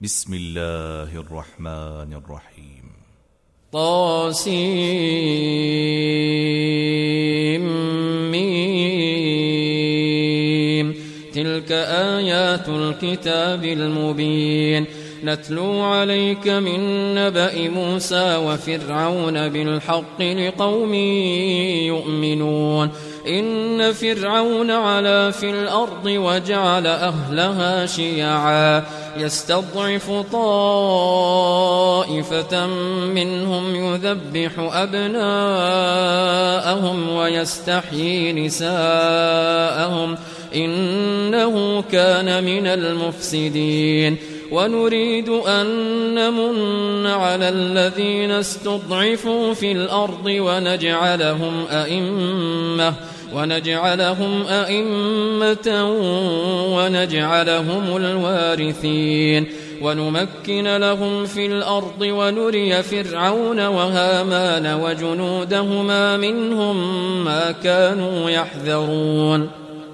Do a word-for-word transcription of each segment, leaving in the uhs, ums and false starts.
بسم الله الرحمن الرحيم. طاسيم تلك آيات الكتاب المبين نتلو عليك من نبأ موسى وفرعون بالحق لقوم يؤمنون إن فرعون علا في الأرض وجعل أهلها شيعا يستضعف طائفة منهم يذبح أبناءهم ويستحيي نساءهم إنه كان من المفسدين ونريد أن نمن على الذين استضعفوا في الأرض ونجعلهم أئمة ونجعلهم أئمة ونجعلهم الوارثين ونمكن لهم في الأرض ونري فرعون وهامان وجنودهما منهم ما كانوا يحذرون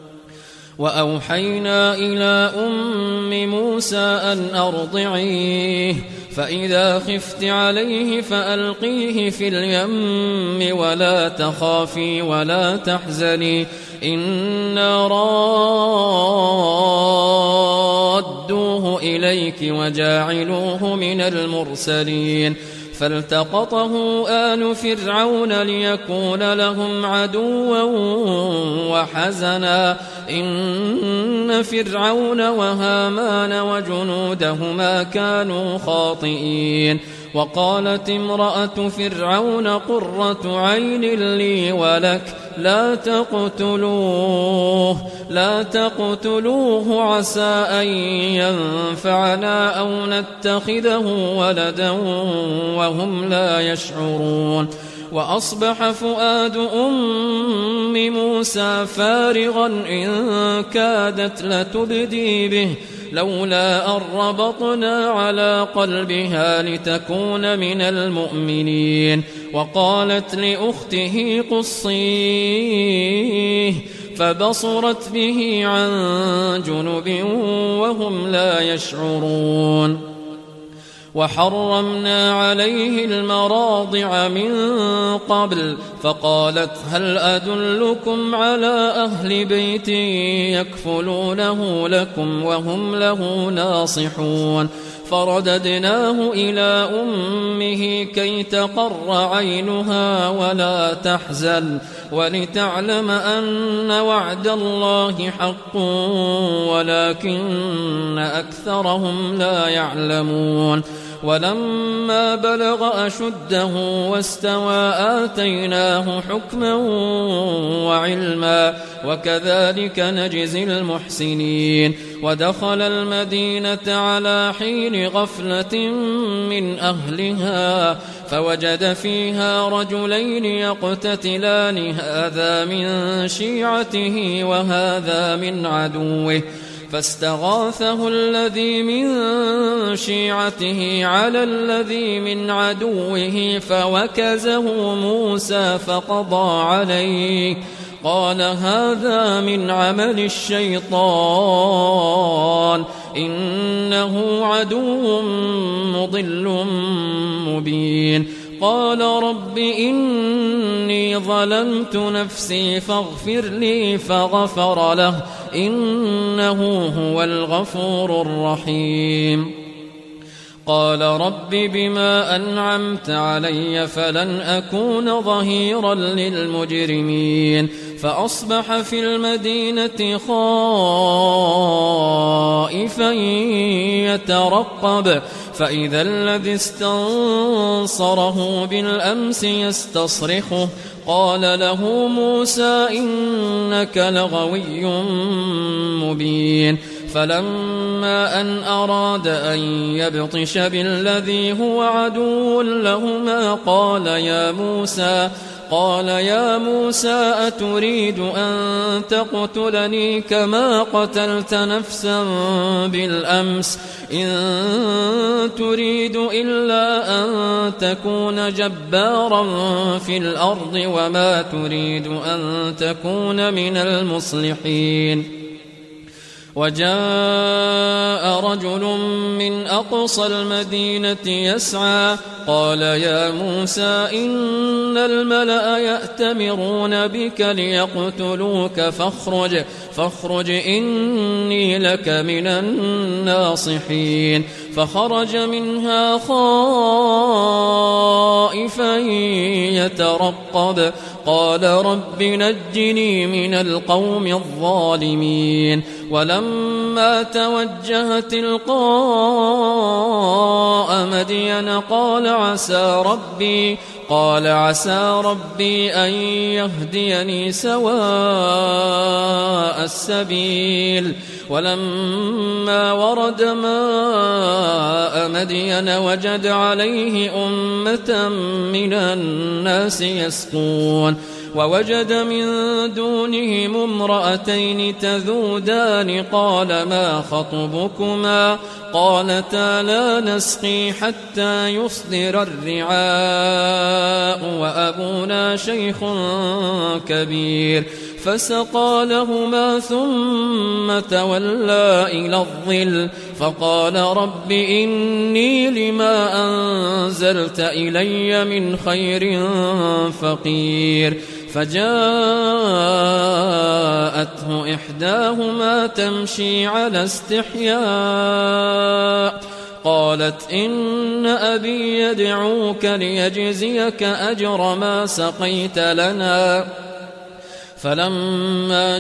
وأوحينا إلى أم موسى أن أرضعيه فإذا خفت عليه فألقيه في اليم ولا تخافي ولا تحزني إنا رادوه إليك وجاعلوه من المرسلين فالتقطه آل فرعون ليكون لهم عدوا وحزنا إن فرعون وهامان وجنودهما كانوا خاطئين وقالت امرأة فرعون قرة عين لي ولك لا تقتلوه لا تقتلوه عسى أن ينفعنا أو نتخذه ولدا وهم لا يشعرون وأصبح فؤاد أم موسى فارغا إن كادت لتبدي به لولا أن ربطنا على قلبها لتكون من المؤمنين وقالت لأخته قصيه فبصرت به عن جنب وهم لا يشعرون وحرمنا عليه المراضع من قبل فقالت هل أدلكم على أهل بيت يكفلونه لكم وهم له ناصحون فرددناه إلى أمه كي تقر عينها ولا تحزن ولتعلم أن وعد الله حق ولكن أكثرهم لا يعلمون ولما بلغ أشده واستوى آتيناه حكما وعلما وكذلك نجزي المحسنين ودخل المدينة على حين غفلة من أهلها فوجد فيها رجلين يقتتلان هذا من شيعته وهذا من عدوه فاستغاثه الذي من شيعته على الذي من عدوه فوكزه موسى فقضى عليه قال هذا من عمل الشيطان إنه عدو مضل مبين قال رب إني ظلمت نفسي فاغفر لي فغفر له إنه هو الغفور الرحيم قال رب بما أنعمت علي فلن أكون ظهيرا للمجرمين فأصبح في المدينة خائفا يترقب فإذا الذي استنصره بالأمس يستصرخه قال له موسى إنك لغوي مبين فلما أن أراد أن يبطش بالذي هو عدو لهما قال يا موسى قال يا موسى أتريد أن تقتلني كما قتلت نفسا بالأمس إن تريد إلا أن تكون جبارا في الأرض وما تريد أن تكون من المصلحين وجاء رجل من أقصى المدينة يسعى قال يا موسى إن الملأ يأتمرون بك ليقتلوك فاخرج فاخرج إني لك من الناصحين فخرج منها خائفا يترقب قال رب نجني من القوم الظالمين ولما توجه تلقاء مدين قال عسى ربي قال عسى ربي أن يهديني سواء السبيل ولما ورد ماء مدين وجد عليه أمة من الناس يسقون ووجد من دونهم امرأتين تذودان قال ما خطبكما قالتا لا نسقي حتى يصدر الرعاء وأبونا شيخ كبير فسقى لهما ثم تولى إلى الظل فقال رب إني لما أنزلت إلي من خير فقير فجاءته إحداهما تمشي على استحياء قالت إن أبي يدعوك ليجزيك أجر ما سقيت لنا فلما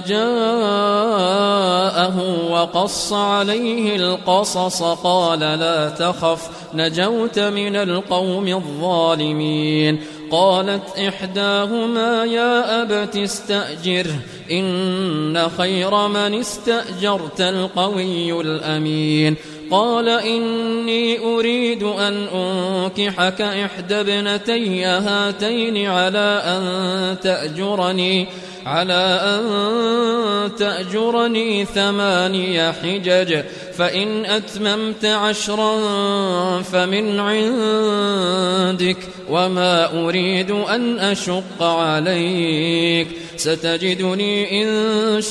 جاءه وقص عليه القصص قال لا تخف نجوت من القوم الظالمين قالت إحداهما يا أبت استأجره إن خير من استأجرت القوي الأمين قال إني أريد أن أنكحك إحدى ابنتي هاتين على أن تأجرني على أن تأجرني ثماني حجج فإن أتممت عشرا فمن عندك وما أريد أن أشق عليك ستجدني إن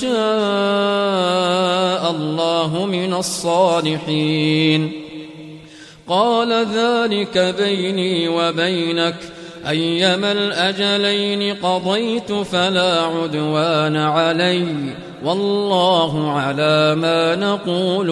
شاء الله من الصالحين قال ذلك بيني وبينك أيما الأجلين قضيت فلا عدوان علي والله على ما نقول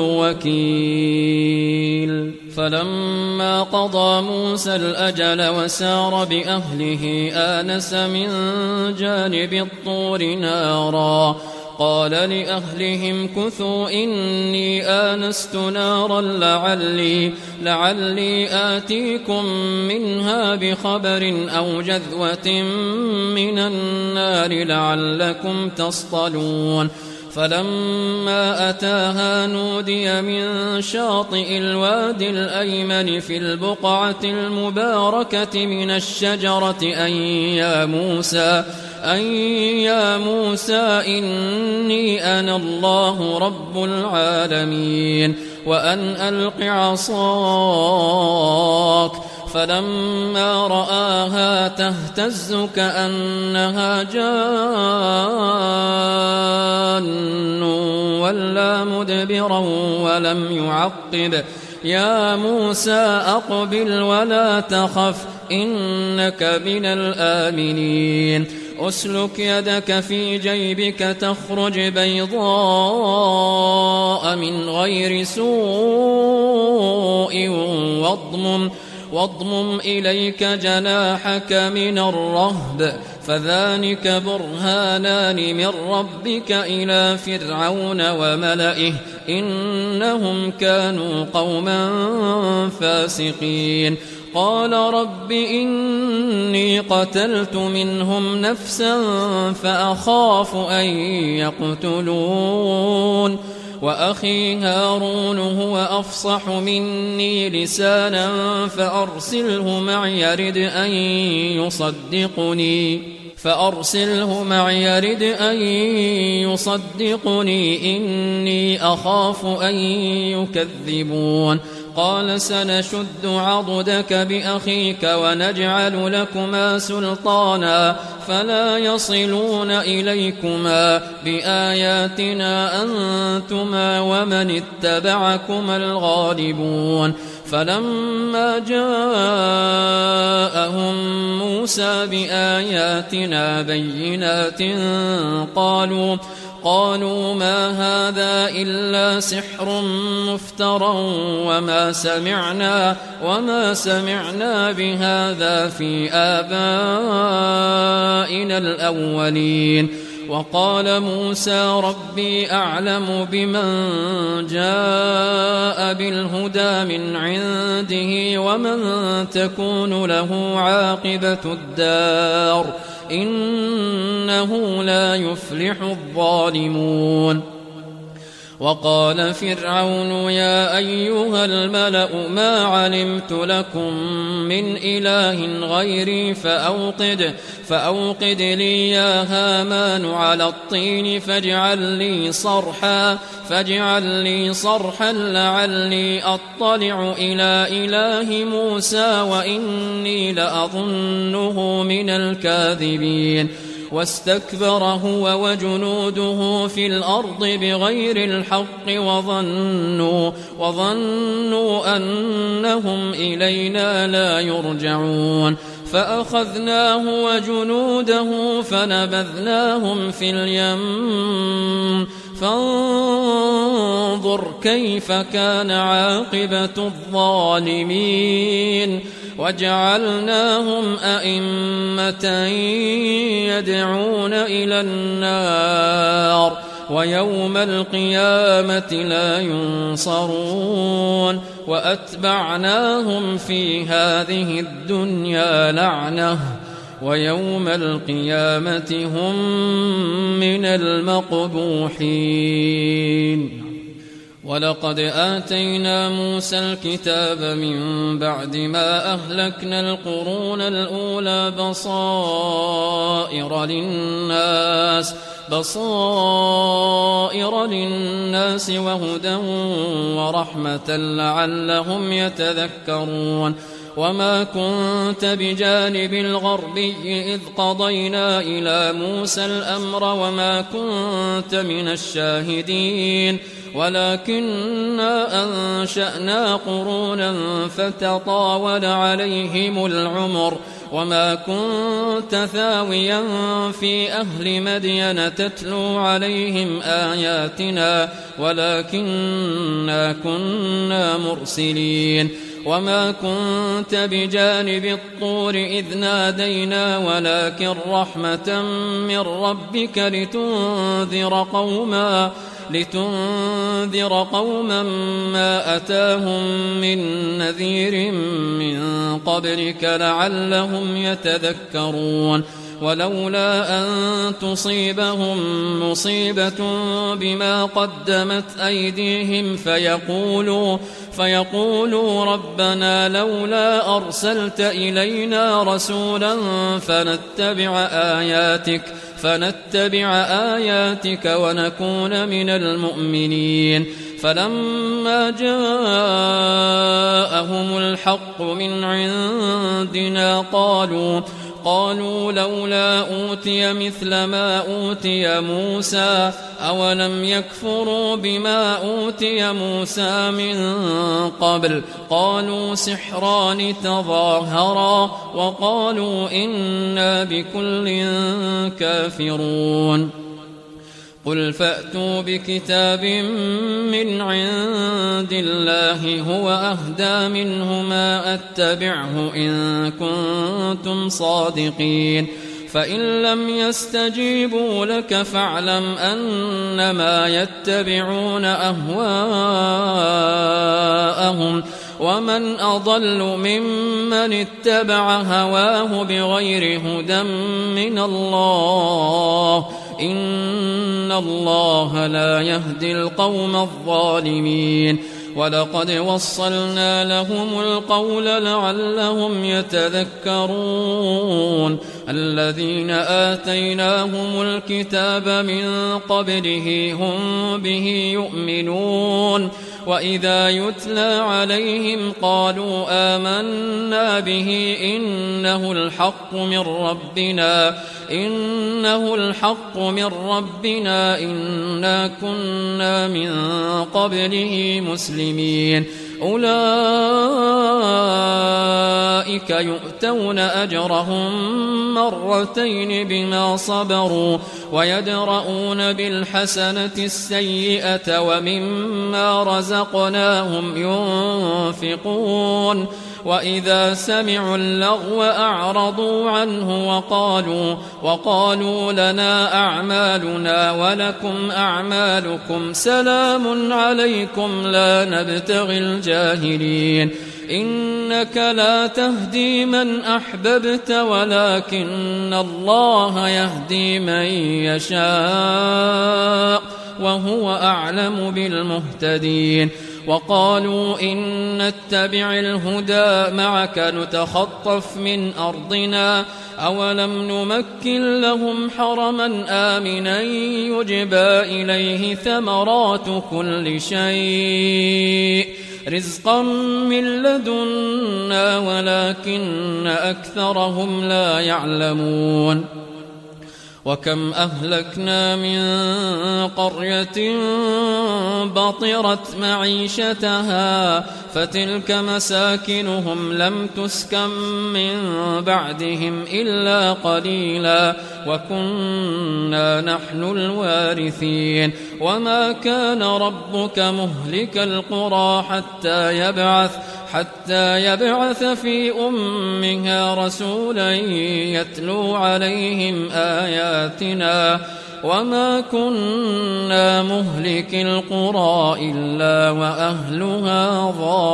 وكيل فلما قضى موسى الأجل وسار بأهله آنس من جانب الطور نارا قال لأهلهم كثوا إني آنست نارا لعلي, لعلي آتيكم منها بخبر أو جذوة من النار لعلكم تصطلون فلما أتاها نودي من شاطئ الوادي الأيمن في البقعة المباركة من الشجرة أن يا موسى أن يا موسى إني أنا الله رب العالمين وأن ألق عصاك فلما رآها تهتز كأنها جان ولا مدبرا ولم يعقب يا موسى أقبل ولا تخف إنك من الآمنين أسلك يدك في جيبك تخرج بيضاء من غير سوء واضمم واضمم إليك جناحك من الرهب فذلك برهانان من ربك إلى فرعون وملئه إنهم كانوا قوما فاسقين قال رب إني قتلت منهم نفسا فأخاف أن يقتلون وأخي هارون هو أفصح مني لسانا فأرسله معي يرد أن يصدقني فأرسله معي يرد أن يصدقني إني أخاف أن يكذبون قال سنشد عضدك بأخيك ونجعل لكما سلطانا فلا يصلون إليكما بآياتنا أنتما ومن اتبعكما الغالبون فلما جاءهم موسى بآياتنا بينات قالوا قالوا ما هذا إلا سحر مفترى وما سمعنا وما سمعنا بهذا في آبائنا الأولين وقال موسى ربي أعلم بمن جاء بالهدى من عنده ومن تكون له عاقبة الدار إنه لا يفلح الظالمون وقال فرعون يا أيها الملأ ما علمت لكم من إله غيري فأوقد, فأوقد لي يا هامان على الطين فاجعل لي صرحا, فاجعل لي صرحا لعلي أطلع إلى إله موسى وإني لأظنه من الكاذبين واستكبر هو وجنوده في الأرض بغير الحق وظنوا, وظنوا أنهم إلينا لا يرجعون فأخذناه وجنوده فنبذناهم في اليم فانظر كيف كان عاقبة الظالمين وجعلناهم أئمة يدعون إلى النار ويوم القيامة لا ينصرون وأتبعناهم في هذه الدنيا لعنة ويوم القيامة هم من المقبوحين ولقد آتينا موسى الكتاب من بعد ما أهلكنا القرون الأولى بصائر للناس بصائر للناس وهدى ورحمة لعلهم يتذكرون وما كنت بجانب الغربي إذ قضينا إلى موسى الأمر وما كنت من الشاهدين ولكننا أنشأنا قرونا فتطاول عليهم العمر وما كنت ثاويا في أهل مدين تتلو عليهم آياتنا ولكننا كنا مرسلين وما كنت بجانب الطور إذ نادينا ولكن رحمة من ربك لتنذر قوما لتنذر قوما ما أتاهم من نذير من قبلك لعلهم يتذكرون ولولا أن تصيبهم مصيبة بما قدمت أيديهم فيقولوا, فيقولوا ربنا لولا أرسلت إلينا رسولا فنتبع آياتك فنتبع آياتك ونكون من المؤمنين فلما جاءهم الحق من عندنا قالوا قالوا لولا أوتي مثل ما أوتي موسى أولم يكفروا بما أوتي موسى من قبل قالوا سحران تظاهرا وقالوا إنا بكل كافرون قل فأتوا بكتاب من عند الله هو أهدى منه ما أتبعه إن كنتم صادقين فإن لم يستجيبوا لك فاعلم أنما يتبعون أهواءهم ومن أضل ممن اتبع هواه بغير هدى من الله إن الله لا يهدي القوم الظالمين ولقد وصلنا لهم القول لعلهم يتذكرون الذين آتيناهم الكتاب من قبله هم به يؤمنون وإذا يتلى عليهم قالوا آمنا به إنه الحق من ربنا إنه الحق من ربنا إنا كنا من قبله مسلمين أولئك يؤتون أجرهم مرتين بما صبروا ويدرؤون بالحسنة السيئة ومما رزقناهم ينفقون وإذا سمعوا اللغو أعرضوا عنه وقالوا, وقالوا لنا أعمالنا ولكم أعمالكم سلام عليكم لا نبتغي الجاهلين إنك لا تهدي من أحببت ولكن الله يهدي من يشاء وهو أعلم بالمهتدين وقالوا إن نتبع الهدى معك نتخطف من أرضنا أولم نمكن لهم حرما آمنا يجبى إليه ثمرات كل شيء رزقا من لدنا ولكن أكثرهم لا يعلمون وكم أهلكنا من قرية بطرت معيشتها فتلك مساكنهم لم تسكن من بعدهم إلا قليلا وكنا نحن الوارثين وما كان ربك مهلك القرى حتى يبعث حتى يبعث في أمها رسولا يتلو عليهم آياتنا وما كنا مهلك القرى إلا وأهلها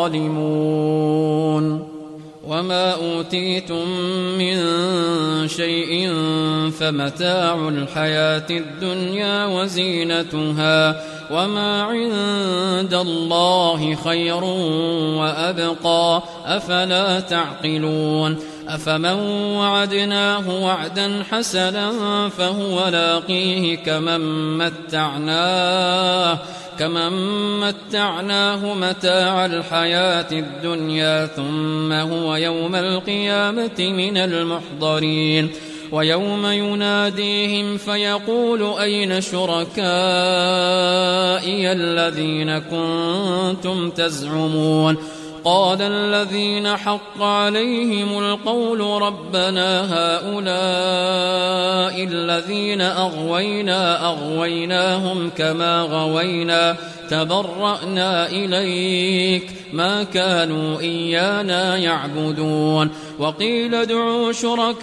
ظالمون وما أوتيتم من شيء فمتاع الحياة الدنيا وزينتها وما عند الله خير وأبقى أفلا تعقلون أفمن وعدناه وعدا حسنا فهو لاقيه كمن متعناه كمن متعناه متاع الحياة الدنيا ثم هو يوم القيامة من المحضرين ويوم يناديهم فيقول أين شركائي الذين كنتم تزعمون قال الذين حق عليهم القول ربنا هؤلاء الذين أغوينا أغويناهم كما غوينا تبرأنا إليك ما كانوا إيانا يعبدون وقيل ادعوا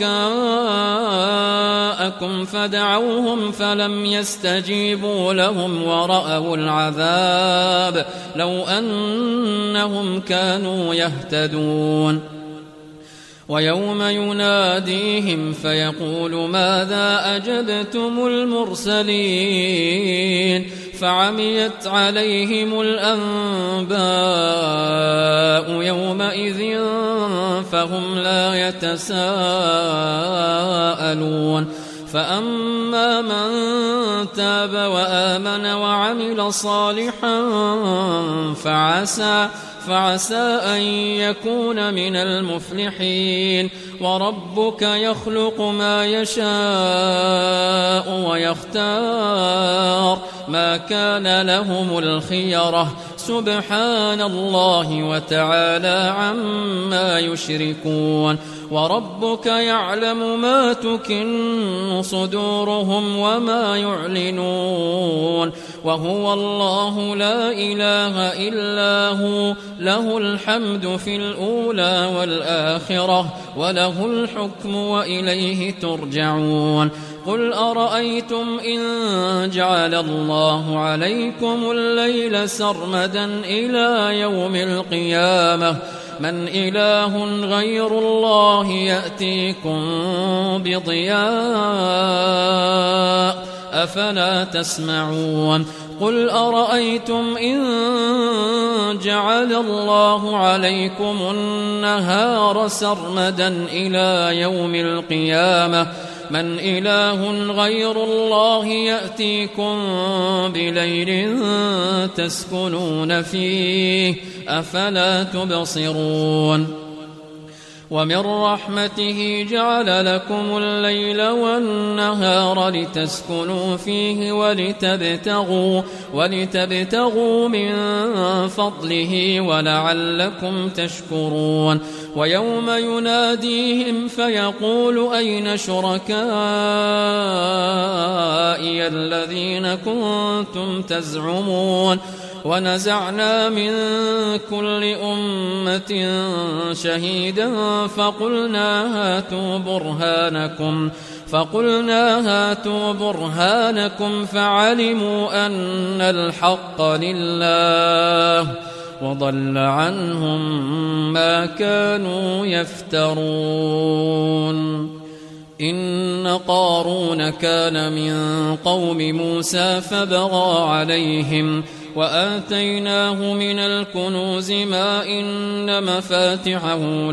شركاءكم فدعوهم فلم يستجيبوا لهم ورأوا العذاب لو أنهم كانوا يهتدون ويوم يناديهم فيقول ماذا أجبتم المرسلين فعميت عليهم الأنباء يومئذ فهم لا يتساءلون فأما من تاب وآمن وعمل صالحا فعسى فعسى أن يكون من المفلحين وربك يخلق ما يشاء ويختار ما كان لهم الخيرة سبحان الله وتعالى عما يشركون وربك يعلم ما تكن صدورهم وما يعلنون وهو الله لا إله إلا هو له الحمد في الأولى والآخرة وله الحكم وإليه ترجعون قل أرأيتم إن جعل الله عليكم الليل سرمدا إلى يوم القيامة من إله غير الله يأتيكم بضياء أفلا تسمعون قل أرأيتم إن جعل الله عليكم النهار سرمدا إلى يوم القيامة من إله غير الله يأتيكم بليل تسكنون فيه أفلا تبصرون ومن رحمته جعل لكم الليل والنهار لتسكنوا فيه ولتبتغوا, ولتبتغوا من فضله ولعلكم تشكرون ويوم يناديهم فيقول أين شركائي الذين كنتم تزعمون ونزعنا من كل أمة شهيدا فقلنا هاتوا برهانكم فقلنا هاتوا برهانكم فعلموا أن الحق لله وضل عنهم ما كانوا يفترون إن قارون كان من قوم موسى فبغى عليهم وآتيناه من الكنوز ما إن مفاتحه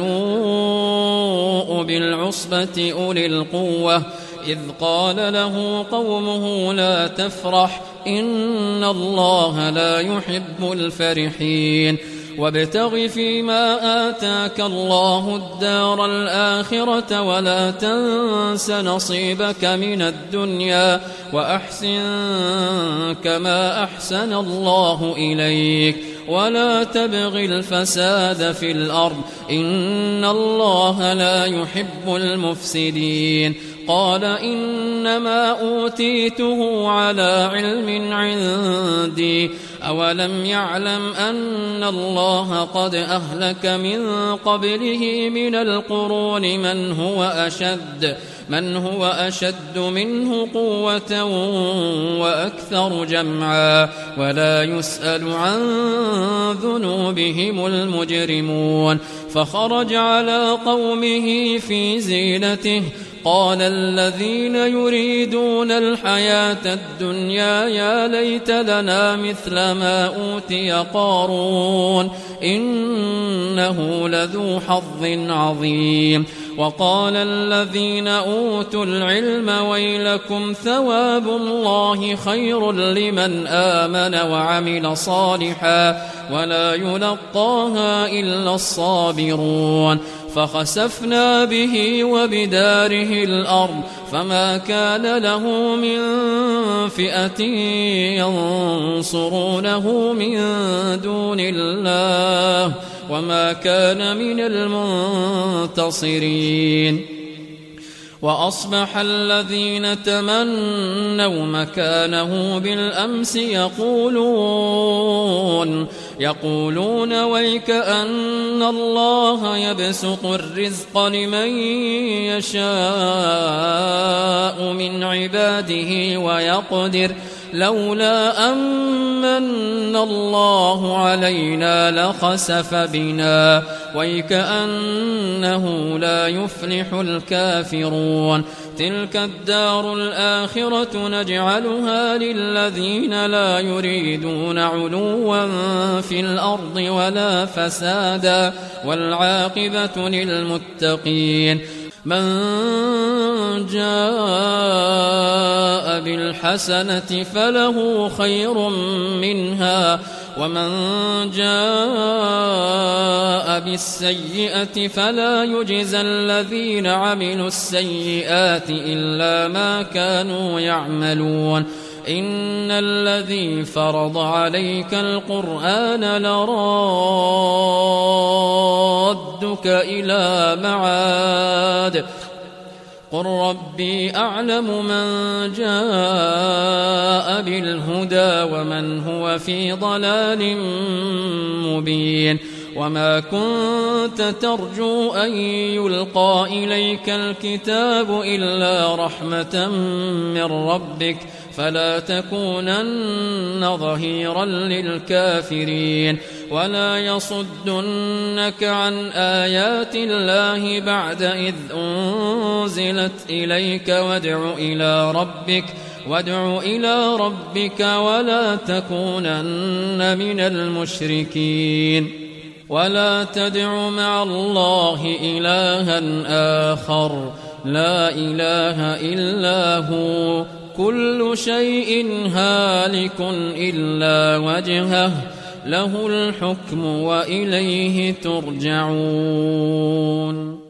لتنوء بالعصبة أولي القوة إذ قال له قومه لا تفرح إن الله لا يحب الفرحين وابتغ فيما آتاك الله الدار الآخرة ولا تنس نصيبك من الدنيا وأحسن كما أحسن الله إليك ولا تبغ الفساد في الأرض إن الله لا يحب المفسدين قال إنما أوتيته على علم عندي أولم يعلم أن الله قد أهلك من قبله من القرون من هو أشد من هو أشد منه قوة وأكثر جمعا ولا يسأل عن ذنوبهم المجرمون فخرج على قومه في زينته قال الذين يريدون الحياة الدنيا يا ليت لنا مثل ما أوتي قارون إنه لذو حظ عظيم وقال الذين أوتوا العلم ويلكم ثواب الله خير لمن آمن وعمل صالحا ولا يلقاها إلا الصابرون فخسفنا به وبداره الأرض فما كان له من فئة ينصرونه من دون الله وما كان من المنتصرين وأصبح الذين تمنوا مكانه بالأمس يقولون يقولون ويك أن الله يبسط الرزق لمن يشاء من عباده ويقدر لولا أمن الله علينا لخسف بنا ويكأنه لا يفلح الكافرون تلك الدار الآخرة نجعلها للذين لا يريدون علوا في الأرض ولا فسادا والعاقبة للمتقين من جاء بالحسنة فله خير منها ومن جاء بالسيئة فلا يجزى الذين عملوا السيئات إلا ما كانوا يعملون إن الذي فرض عليك القرآن لرادك إلى معاد قل ربي أعلم من جاء بالهدى ومن هو في ضلال مبين وما كنت ترجو أن يلقى إليك الكتاب إلا رحمة من ربك فلا تكونن ظهيرا للكافرين ولا يصدنك عن آيات الله بعد إذ أنزلت إليك وادع إلى ربك وادع إلى ربك ولا تكونن من المشركين ولا تدع مع الله إلها آخر لا إله إلا هو كل شيء هالك إلا وجهه له الحكم وإليه ترجعون.